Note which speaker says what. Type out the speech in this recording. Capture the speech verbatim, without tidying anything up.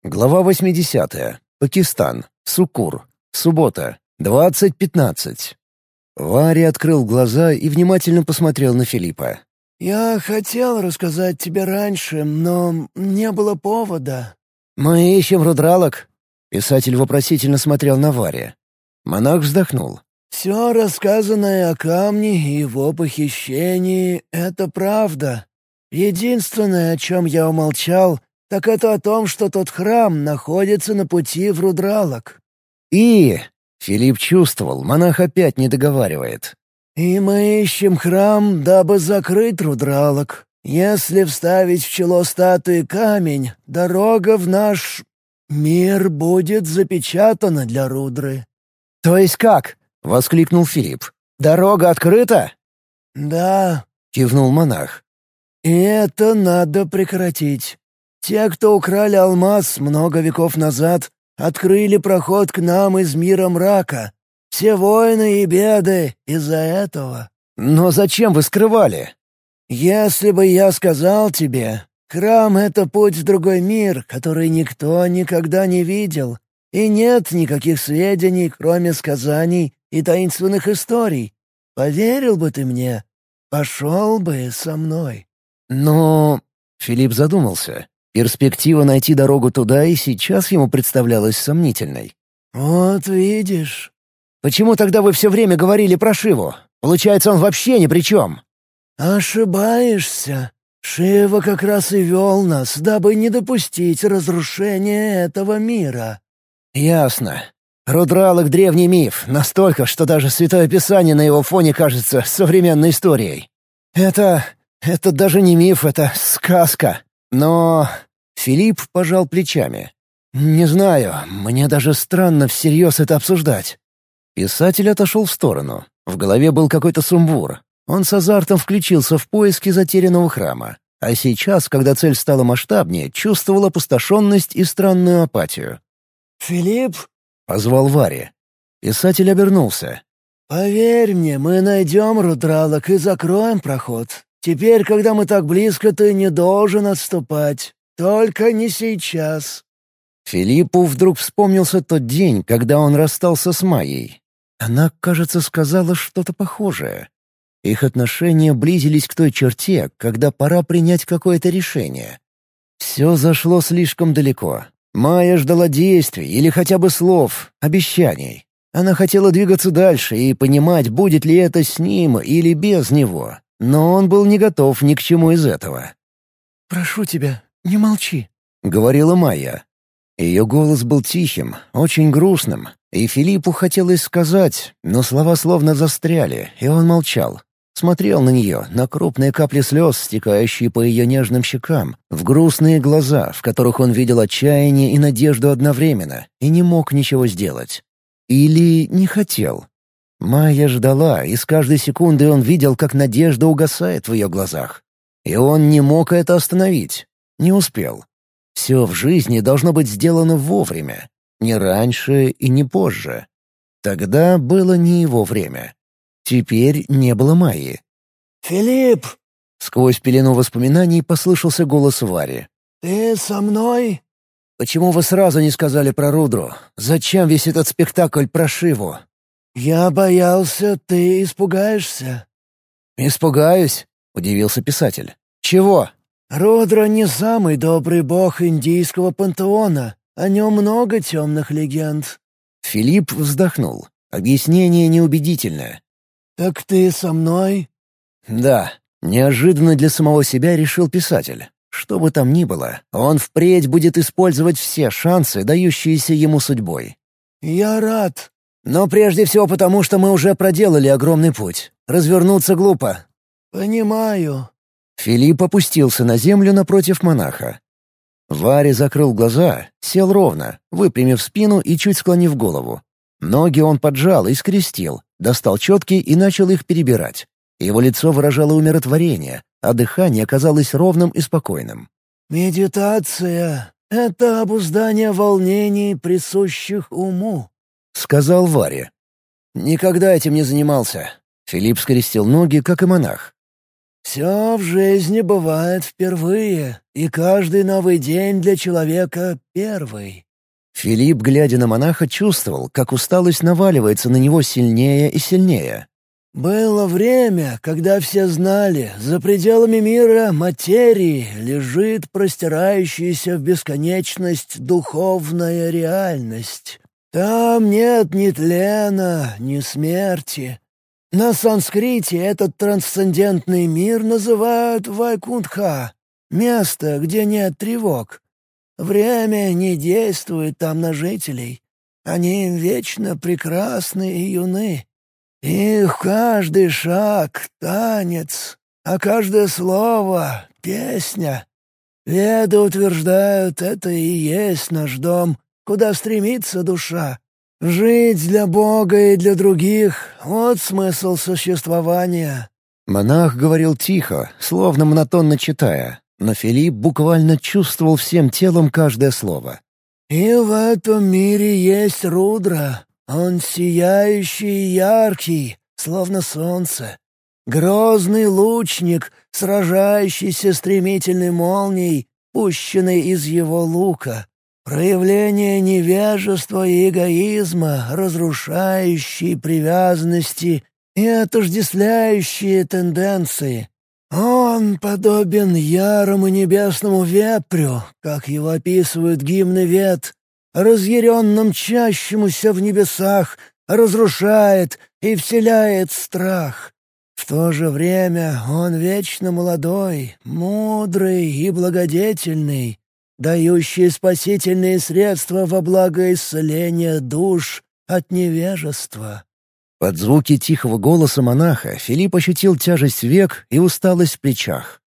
Speaker 1: Глава восьмидесятая. Пакистан. Суккур. Суббота. двадцать пятнадцать. Варри открыл глаза и внимательно посмотрел на Филиппа.
Speaker 2: «Я хотел рассказать тебе раньше, но не было повода».
Speaker 1: «Мы ищем рудралок?» Писатель вопросительно смотрел на Варри. Монах вздохнул.
Speaker 2: «Все рассказанное о камне и его похищении — это правда. Единственное, о чем я умолчал, так это о том, что тот храм находится на пути в Рудралок».
Speaker 1: «И...» — Филипп чувствовал, монах опять не договаривает.
Speaker 2: «И мы ищем храм, дабы закрыть Рудралок. Если вставить в чело статуи камень, дорога в наш мир будет запечатана для Рудры».
Speaker 1: «То есть как?» — воскликнул Филипп. «Дорога открыта?»
Speaker 2: «Да»,
Speaker 1: — кивнул монах.
Speaker 2: «И это надо прекратить. Те, кто украли алмаз много веков назад, открыли проход к нам из мира мрака. Все войны и беды из-за этого».
Speaker 1: «Но зачем вы скрывали?»
Speaker 2: «Если бы я сказал тебе, храм — это путь в другой мир, который никто никогда не видел, и нет никаких сведений, кроме сказаний и таинственных историй, поверил бы ты мне? Пошел бы со мной?»
Speaker 1: «Но...» — Филипп задумался. Перспектива найти дорогу туда и сейчас ему представлялась сомнительной.
Speaker 2: «Вот видишь».
Speaker 1: «Почему тогда вы все время говорили про Шиву? Получается, он вообще ни при чем».
Speaker 2: «Ошибаешься. Шива как раз и вел нас, дабы не допустить разрушения этого мира».
Speaker 1: «Ясно. Рудралок — древний миф, настолько, что даже Святое Писание на его фоне кажется современной историей. Это... это даже не миф, это сказка. Но...» Филипп пожал плечами. «Не знаю, мне даже странно всерьез это обсуждать». Писатель отошел в сторону. В голове был какой-то сумбур. Он с азартом включился в поиски затерянного храма. А сейчас, когда цель стала масштабнее, чувствовал опустошенность и странную апатию.
Speaker 2: «Филипп?»
Speaker 1: — позвал Варри. Писатель обернулся.
Speaker 2: «Поверь мне, мы найдем Рудралок и закроем проход. Теперь, когда мы так близко, ты не должен отступать. Только не сейчас».
Speaker 1: Филиппу вдруг вспомнился тот день, когда он расстался с Майей. Она, кажется, сказала что-то похожее. Их отношения близились к той черте, когда пора принять какое-то решение. Все зашло слишком далеко. Майя ждала действий или хотя бы слов, обещаний. Она хотела двигаться дальше и понимать, будет ли это с ним или без него. Но он был не готов ни к чему из этого.
Speaker 2: «Прошу тебя, не молчи»,
Speaker 1: — говорила Майя. Ее голос был тихим, очень грустным, и Филиппу хотелось сказать, но слова словно застряли, и он молчал. Смотрел на нее, на крупные капли слез, стекающие по ее нежным щекам, в грустные глаза, в которых он видел отчаяние и надежду одновременно, и не мог ничего сделать. Или не хотел. Майя ждала, и с каждой секундой он видел, как надежда угасает в ее глазах. И он не мог это остановить. Не успел. Все в жизни должно быть сделано вовремя. Не раньше и не позже. Тогда было не его время. Теперь не было Майи.
Speaker 2: «Филипп!»
Speaker 1: Сквозь пелену воспоминаний послышался голос Варри.
Speaker 2: «Ты со мной?»
Speaker 1: «Почему вы сразу не сказали про Рудру? Зачем весь этот спектакль про Шиву?»
Speaker 2: «Я боялся, ты испугаешься».
Speaker 1: «Испугаюсь?» — удивился писатель. «Чего?»
Speaker 2: «Рудра не самый добрый бог индийского пантеона. О нем много темных легенд».
Speaker 1: Филипп вздохнул. Объяснение неубедительное.
Speaker 2: «Так ты со мной?»
Speaker 1: «Да». Неожиданно для самого себя решил писатель. Что бы там ни было, он впредь будет использовать все шансы, дающиеся ему судьбой.
Speaker 2: «Я рад».
Speaker 1: «Но прежде всего потому, что мы уже проделали огромный путь. Развернуться глупо».
Speaker 2: «Понимаю».
Speaker 1: Филипп опустился на землю напротив монаха. Варри закрыл глаза, сел ровно, выпрямив спину и чуть склонив голову. Ноги он поджал и скрестил, достал четки и начал их перебирать. Его лицо выражало умиротворение, а дыхание казалось ровным и спокойным.
Speaker 2: «Медитация — это обуздание волнений, присущих уму»,
Speaker 1: — сказал Варри. «Никогда этим не занимался». Филипп скрестил ноги, как и монах.
Speaker 2: Все в жизни бывает впервые, и каждый новый день для человека первый».
Speaker 1: Филипп, глядя на монаха, чувствовал, как усталость наваливается на него сильнее и сильнее.
Speaker 2: «Было время, когда все знали, за пределами мира материи лежит простирающаяся в бесконечность духовная реальность. Там нет ни тлена, ни смерти. На санскрите этот трансцендентный мир называют Вайкунтха — место, где нет тревог. Время не действует там на жителей. Они вечно прекрасны и юны. Их каждый шаг — танец, а каждое слово — песня. Веды утверждают, это и есть наш дом, куда стремится душа. Жить для Бога и для других — вот смысл существования».
Speaker 1: Монах говорил тихо, словно монотонно читая, но Филипп буквально чувствовал всем телом каждое слово.
Speaker 2: «И в этом мире есть Рудра. Он сияющий и яркий, словно солнце. Грозный лучник, сражающийся стремительной молнией, пущенной из его лука. Проявление невежества и эгоизма, разрушающие привязанности и отождествляющие тенденции. Он подобен ярому небесному вепрю, как его описывают гимны Вед, разъяренно мчащемуся в небесах, разрушает и вселяет страх. В то же время он вечно молодой, мудрый и благодетельный, дающий спасительные средства во благо исцеления душ от невежества».
Speaker 1: Под звуки тихого голоса монаха Филипп ощутил тяжесть век и усталость в плечах.